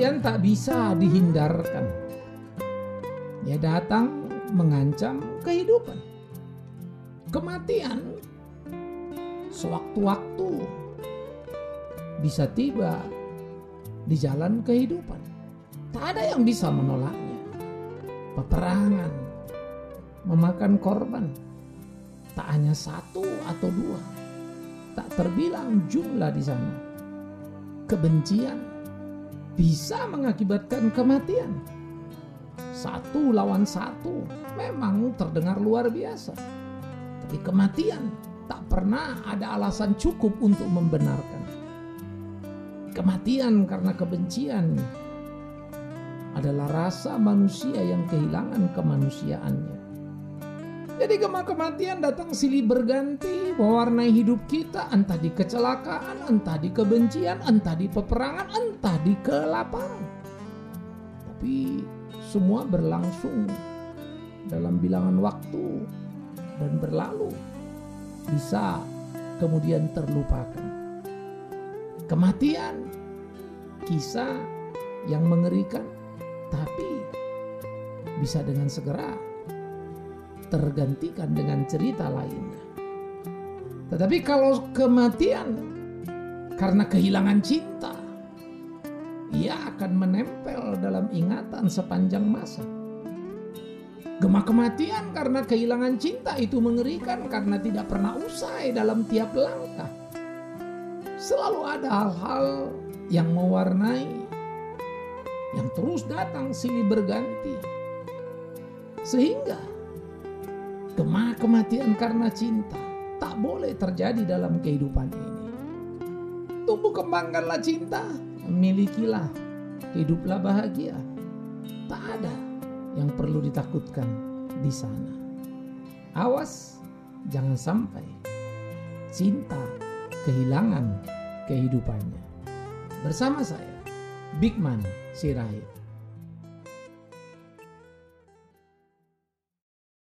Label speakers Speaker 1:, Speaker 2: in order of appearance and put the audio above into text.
Speaker 1: kematian tak bisa dihindarkan. Dia datang mengancam kehidupan. Kematian sewaktu-waktu bisa tiba di jalan kehidupan. Tak ada yang bisa menolaknya. Peperangan memakan korban, tak hanya satu atau dua, tak terbilang jumlah di sana. Kebencian bisa mengakibatkan kematian. Satu lawan satu memang terdengar luar biasa, tapi kematian tak pernah ada alasan cukup untuk membenarkan. Kematian karena kebencian adalah rasa manusia yang kehilangan kemanusiaannya. Jadi kematian datang silih berganti mewarnai hidup kita, entah di kecelakaan, entah di kebencian, entah di peperangan, entah di kelaparan. Tapi semua berlangsung dalam bilangan waktu dan berlalu, bisa kemudian terlupakan. Kematian, kisah yang mengerikan, tapi bisa dengan segera tergantikan dengan cerita lainnya. Tetapi kalau kematian karena kehilangan cinta, ia akan menempel dalam ingatan sepanjang masa. Kematian karena kehilangan cinta itu mengerikan karena tidak pernah usai dalam tiap langkah. Selalu ada hal-hal yang mewarnai, yang terus datang silih berganti, sehingga kematian karena cinta tak boleh terjadi dalam kehidupan ini. Tumbuh kembangkanlah cinta, milikilah, hiduplah bahagia. Tak ada yang perlu ditakutkan di sana. Awas, jangan sampai cinta kehilangan kehidupannya. Bersama saya, Bigman Sirait.